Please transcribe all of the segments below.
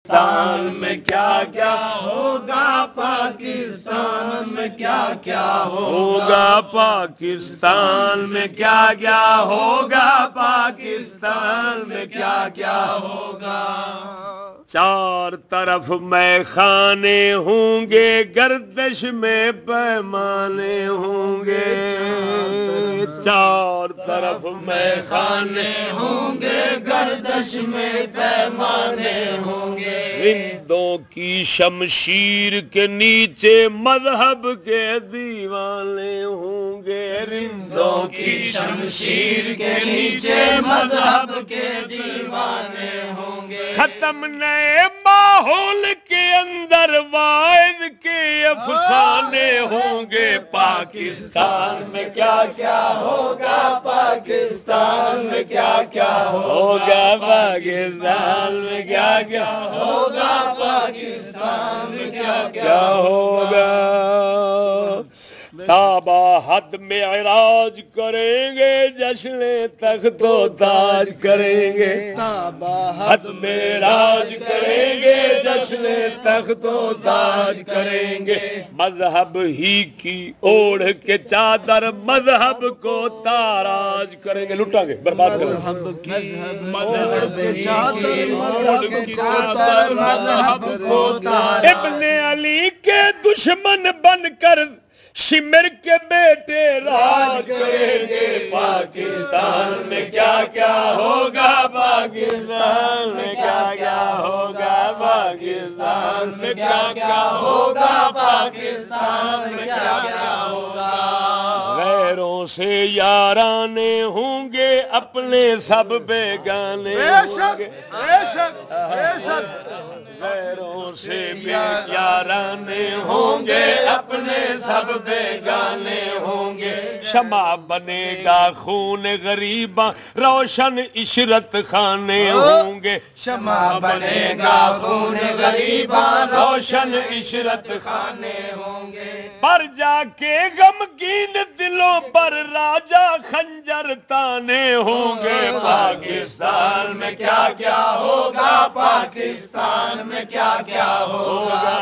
پاکستان میں کیا کیا ہوگا پاکستان میں کیا کیا ہوگا پاکستان میں کیا کیا ہوگا پاکستان میں کیا کیا ہوگا چار طرف میں خانے ہوں گے گردش میں پیمانے ہوں گے چار طرف میں خانے ہوں گے گردش میں پیمانے ہوں گے رندوں کی شمشیر کے نیچے مذہب کے دیوانے ہوں گے رندوں کی شمشیر کے نیچے مذہب کے دیوانے ہوں گے ختم نئے ماحول کے اندر واعظ کے افسانے ہوں گے پاکستان میں کیا کیا ہوگا پاکستان میں کیا کیا ہوگا پاکستان میں کیا کیا ہوگا پاکستان میں کیا کیا ہوگا تابا حد میں معراج کریں گے جشن تخت و تاج کریں گے تابا حد میں معراج کریں گے جشن تخت و تاج کریں گے مذہب ہی کی اوڑھ کے چادر مذہب کو تاراج کریں گے لٹا گے برباد کریں گے مذہب کی چادر اوڑھ کے چادر مذہب کو تاراج ابن علی کے دشمن بن کر شمر کے بیٹے راج کریں گے پاکستان میں کیا کیا ہوگا پاکستان میں کیا کیا ہوگا پاکستان میں کیا کیا ہوگا پاکستان میں کیا کیا ہوگا غیروں سے یارانے ہوں گے اپنے سب بیگانے ہوں گے غیروں سے یارانے ہوں گے اپنے سب بیگانے ہوں گے شمع بنے گا خون غریباں روشن عشرت خانے ہوں گے شمع بنے گا خون غریباں روشن عشرت خانے ہوں گے پر جا کے غمگین دلوں پر راجا خنجر تانے ہوں گے پاکستان میں کیا کیا ہوگا پاکستان میں کیا کیا ہوگا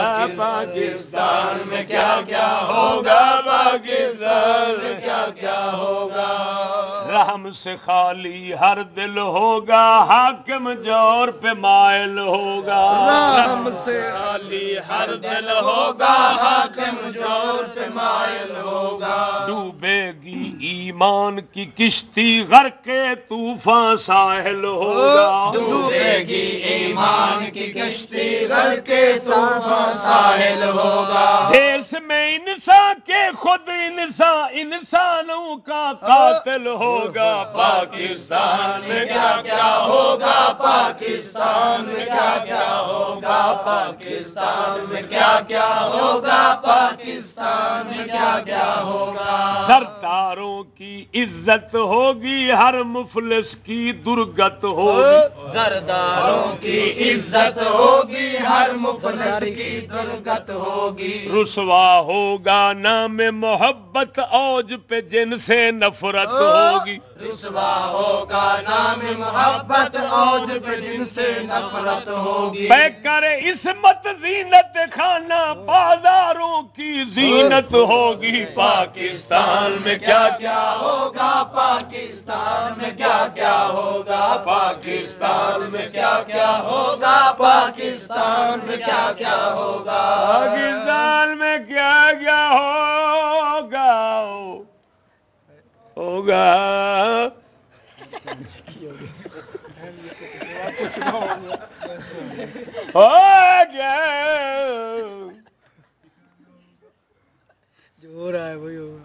پاکستان میں کیا کیا ہوگا پاکستان میں کیا کیا ہوگا رحم سے خالی ہر دل ہوگا حاکم جور پہ مائل ہوگا رحم سے خالی ہر دل ہوگا حاکم جور پہ مائل ہوگا ڈوبے گی ایمان کی کشتی غرق طوفان ساحل ہوگا ڈوبے گی ایمان کی کشتی غرق طوفان ساحل ہوگا دیس میں انسان کے خود انسانوں کا قاتل ہوگا پاکستان میں کیا کیا ہوگا پاکستان میں کیا کیا ہوگا پاکستان میں کیا کیا ہوگا پاکستان میں کیا کیا ہوگا سرداروں کی عزت ہوگی ہر مفلس کی درگت ہوگی سرداروں کی عزت ہوگی ہر مفلس کی درگت ہوگی رسوا ہوگا نام محبت اوج پہ جن سے نفرت ہوگی رسوا ہوگا نام محبت اوج پہ جن سے نفرت ہوگی بے کر عصمت زینت خانہ بازاروں کی زینت ہوگی پاکستان میں کیا کیا ہوگا پاکستان میں کیا کیا ہوگا پاکستان میں کیا کیا ہوگا پاکستان میں کیا کیا ہوگا پاکستان میں کیا کیا ہوگا ہوگا ہو گیا جو ہو رہا ہے وہی ہوگا